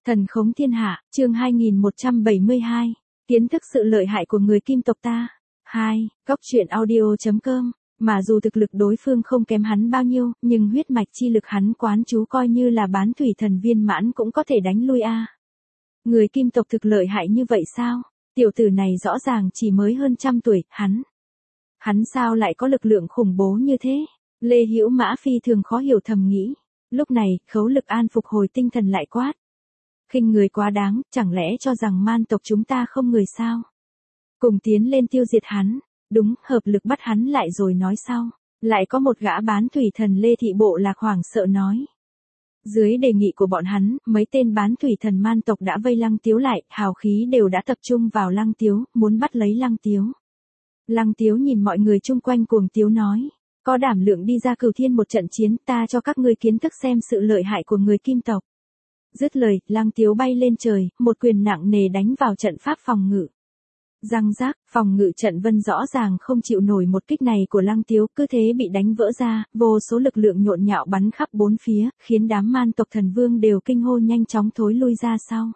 Thần khống thiên hạ, chương 2172. Kiến thức sự lợi hại của người Kim tộc ta. 2. Góc truyện audio.com. Mà dù thực lực đối phương không kém hắn bao nhiêu, nhưng huyết mạch chi lực hắn quán chú coi như là bán thủy thần viên mãn cũng có thể đánh lui a. Người Kim tộc thực lợi hại như vậy sao? Tiểu tử này rõ ràng chỉ mới hơn 100 tuổi, hắn sao lại có lực lượng khủng bố như thế? Lê Hữu Mã phi thường khó hiểu thầm nghĩ. Lúc này, Khấu Lực An phục hồi tinh thần lại quát. Khinh người quá đáng, chẳng lẽ cho rằng man tộc chúng ta không người sao? Cùng tiến lên tiêu diệt hắn, đúng, hợp lực bắt hắn lại rồi nói sau. Lại có một gã bán thủy thần Lê Thị Bộ Lạc hoảng sợ nói. Dưới đề nghị của bọn hắn, mấy tên bán thủy thần man tộc đã vây Lăng Tiếu lại, hào khí đều đã tập trung vào Lăng Tiếu, muốn bắt lấy Lăng Tiếu. Lăng Tiếu nhìn mọi người chung quanh cuồng tiếu nói. Có đảm lượng đi ra Cửu Thiên một trận chiến, ta cho các ngươi kiến thức xem sự lợi hại của người Kim tộc. Dứt lời, Lăng Tiếu bay lên trời, một quyền nặng nề đánh vào trận pháp phòng ngự. Răng rác, phòng ngự trận vân rõ ràng không chịu nổi một kích này của Lăng Tiếu, cứ thế bị đánh vỡ ra, vô số lực lượng nhộn nhạo bắn khắp bốn phía, khiến đám man tộc thần vương đều kinh hô nhanh chóng thối lui ra sau.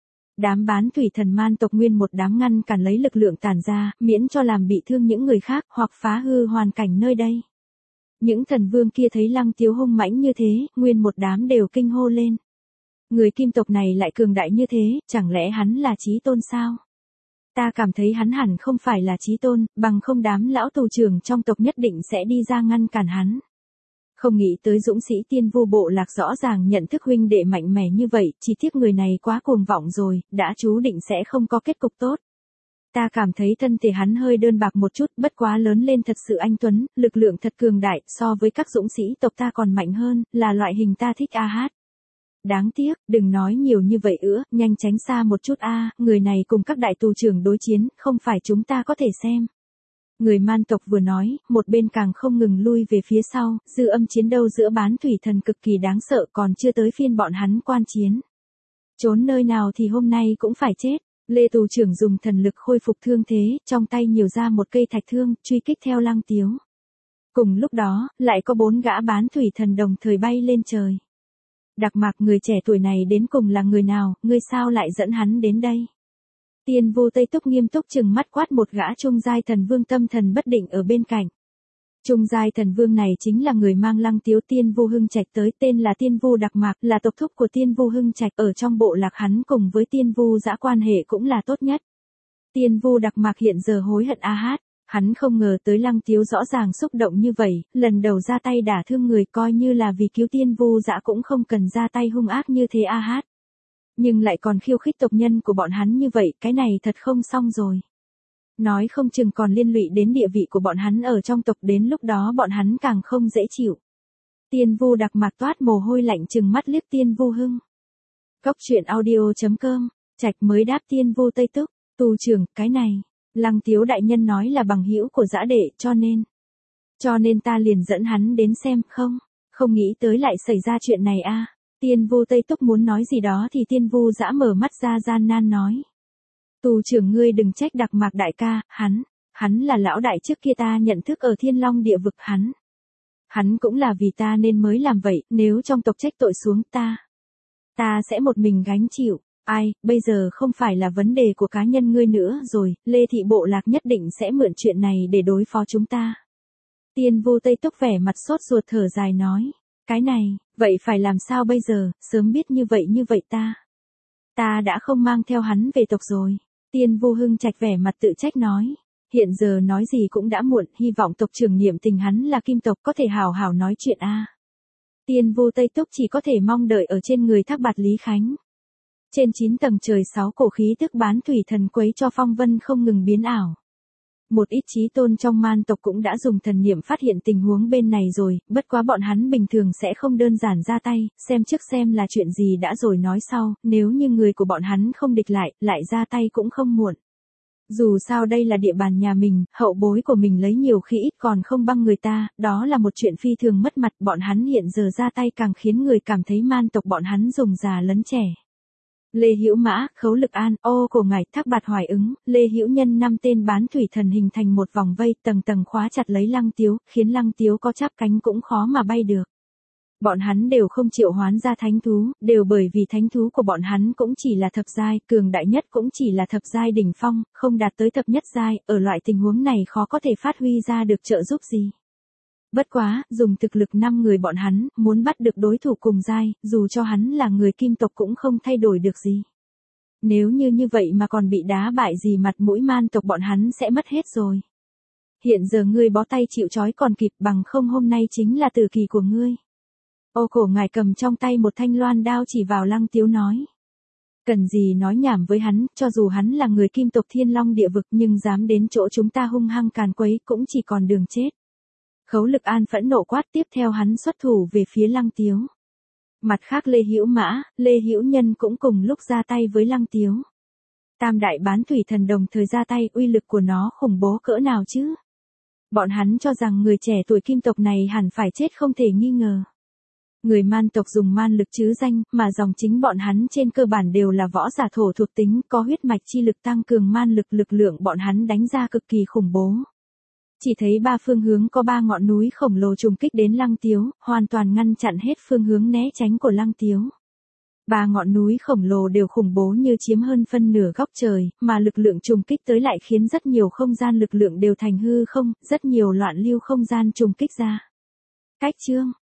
Đám bán thủy thần man tộc nguyên một đám ngăn cản lấy lực lượng tản ra, miễn cho làm bị thương những người khác hoặc phá hư hoàn cảnh nơi đây. Những thần vương kia thấy Lăng Tiếu hung mãnh như thế, nguyên một đám đều kinh hô lên. Người Kim tộc này lại cường đại như thế, chẳng lẽ hắn là chí tôn sao? Ta cảm thấy hắn hẳn không phải là chí tôn, bằng không đám lão tù trưởng trong tộc nhất định sẽ đi ra ngăn cản hắn. Không nghĩ tới dũng sĩ Tiên Vu Bộ Lạc rõ ràng nhận thức huynh đệ mạnh mẽ như vậy, chỉ tiếc người này quá cuồng vọng rồi, đã chú định sẽ không có kết cục tốt. Ta cảm thấy thân thể hắn hơi đơn bạc một chút, bất quá lớn lên thật sự anh tuấn, lực lượng thật cường đại, so với các dũng sĩ tộc ta còn mạnh hơn, là loại hình ta thích a hát. Đáng tiếc, đừng nói nhiều như vậy nữa, nhanh tránh xa một chút a, người này cùng các đại tù trưởng đối chiến, không phải chúng ta có thể xem. Người man tộc vừa nói, một bên càng không ngừng lui về phía sau, dư âm chiến đấu giữa bán thủy thần cực kỳ đáng sợ, còn chưa tới phiên bọn hắn quan chiến. Trốn nơi nào thì hôm nay cũng phải chết. Lê tù trưởng dùng thần lực khôi phục thương thế, trong tay nhiều ra một cây thạch thương, truy kích theo Lăng Tiếu. Cùng lúc đó, lại có 4 gã bán thủy thần đồng thời bay lên trời. Đặc Mạc, người trẻ tuổi này đến cùng là người nào, ngươi sao lại dẫn hắn đến đây? Tiên Vu Tây Túc nghiêm túc trừng mắt quát một gã trung giai thần vương tâm thần bất định ở bên cạnh. Trung giai thần vương này chính là người mang Lăng Tiếu Tiên Vu Hưng Trạch tới, tên là Tiên Vu Đặc Mạc, là tộc thúc của Tiên Vu Hưng Trạch, ở trong bộ lạc hắn cùng với Tiên Vu Dã quan hệ cũng là tốt nhất. Tiên Vu Đặc Mạc hiện giờ hối hận a hát, hắn không ngờ tới Lăng Tiếu rõ ràng xúc động như vậy, lần đầu ra tay đả thương người, coi như là vì cứu Tiên Vu Dã cũng không cần ra tay hung ác như thế a hát. Nhưng lại còn khiêu khích tộc nhân của bọn hắn như vậy, cái này thật không xong rồi. Nói không chừng còn liên lụy đến địa vị của bọn hắn ở trong tộc, đến lúc đó bọn hắn càng không dễ chịu. Tiên Vu Đặc Mạc toát mồ hôi lạnh trừng mắt liếc Tiên Vu Hưng. Góc truyện audio.com. Trạch mới đáp Tiên Vu Tây Túc, tù trưởng, cái này, Lăng Tiếu đại nhân nói là bằng hữu của Dã đệ, cho nên ta liền dẫn hắn đến xem, không nghĩ tới lại xảy ra chuyện này a. Tiên Vu Tây Túc muốn nói gì đó thì Tiên Vu Dã mở mắt ra gian nan nói. Tù trưởng, ngươi đừng trách Đặc Mạc đại ca, hắn là lão đại trước kia ta nhận thức ở Thiên Long địa vực, hắn cũng là vì ta nên mới làm vậy, nếu trong tộc trách tội xuống ta sẽ một mình gánh chịu. Ai, bây giờ không phải là vấn đề của cá nhân ngươi nữa rồi, Lê Thị Bộ Lạc nhất định sẽ mượn chuyện này để đối phó chúng ta. Tiên Vu Tây Túc vẻ mặt sốt ruột thở dài nói. Cái này, vậy phải làm sao bây giờ, sớm biết như vậy ta đã không mang theo hắn về tộc rồi. Tiên Vu Hưng Trạch vẻ mặt tự trách nói. Hiện giờ nói gì cũng đã muộn, hy vọng tộc trưởng niệm tình hắn là Kim tộc có thể hào hào nói chuyện a. Tiên Vu Tây Túc chỉ có thể mong đợi ở trên người Thác Bạt Lý Khánh. Trên 9 tầng trời 6 cổ khí tức bán thủy thần quấy cho phong vân không ngừng biến ảo. Một ít chí tôn trong man tộc cũng đã dùng thần niệm phát hiện tình huống bên này rồi, bất quá bọn hắn bình thường sẽ không đơn giản ra tay, xem trước xem là chuyện gì đã rồi nói sau, nếu như người của bọn hắn không địch lại ra tay cũng không muộn. Dù sao đây là địa bàn nhà mình, hậu bối của mình lấy nhiều khi ít còn không bằng người ta, đó là một chuyện phi thường mất mặt, bọn hắn hiện giờ ra tay càng khiến người cảm thấy man tộc bọn hắn dùng già lấn trẻ. Lê Hữu Mã, Khấu Lực An, ô cổ ngải, Thác Bạt Hoài ứng, Lê Hữu Nhân 5 tên bán thủy thần hình thành một vòng vây, tầng tầng khóa chặt lấy Lăng Tiếu, khiến Lăng Tiếu có chắp cánh cũng khó mà bay được. Bọn hắn đều không triệu hoán ra thánh thú, đều bởi vì thánh thú của bọn hắn cũng chỉ là thập giai, cường đại nhất cũng chỉ là thập giai đỉnh phong, không đạt tới thập nhất giai, ở loại tình huống này khó có thể phát huy ra được trợ giúp gì. Bất quá, dùng thực lực 5 người bọn hắn, muốn bắt được đối thủ cùng giai, dù cho hắn là người kim tộc cũng không thay đổi được gì. Nếu như vậy mà còn bị đá bại gì mặt mũi man tộc bọn hắn sẽ mất hết rồi. Hiện giờ ngươi bó tay chịu trói còn kịp, bằng không hôm nay chính là tử kỳ của ngươi. Ô Cổ ngài cầm trong tay một thanh loan đao chỉ vào Lăng Tiếu nói. Cần gì nói nhảm với hắn, cho dù hắn là người kim tộc thiên long địa vực nhưng dám đến chỗ chúng ta hung hăng càn quấy cũng chỉ còn đường chết. Khấu Lực An phẫn nộ quát, tiếp theo hắn xuất thủ về phía Lăng Tiếu. Mặt khác Lê Hữu Mã, Lê Hữu Nhân cũng cùng lúc ra tay với Lăng Tiếu. Tam đại bán thủy thần đồng thời ra tay, uy lực của nó khủng bố cỡ nào chứ? Bọn hắn cho rằng người trẻ tuổi kim tộc này hẳn phải chết không thể nghi ngờ. Người man tộc dùng man lực chứ danh, mà dòng chính bọn hắn trên cơ bản đều là võ giả thổ thuộc tính, có huyết mạch chi lực tăng cường man lực, lực lượng bọn hắn đánh ra cực kỳ khủng bố. Chỉ thấy 3 phương hướng có 3 ngọn núi khổng lồ trùng kích đến Lăng Tiếu, hoàn toàn ngăn chặn hết phương hướng né tránh của Lăng Tiếu. 3 ngọn núi khổng lồ đều khủng bố như chiếm hơn phân nửa góc trời, mà lực lượng trùng kích tới lại khiến rất nhiều không gian lực lượng đều thành hư không, rất nhiều loạn lưu không gian trùng kích ra. Cách chương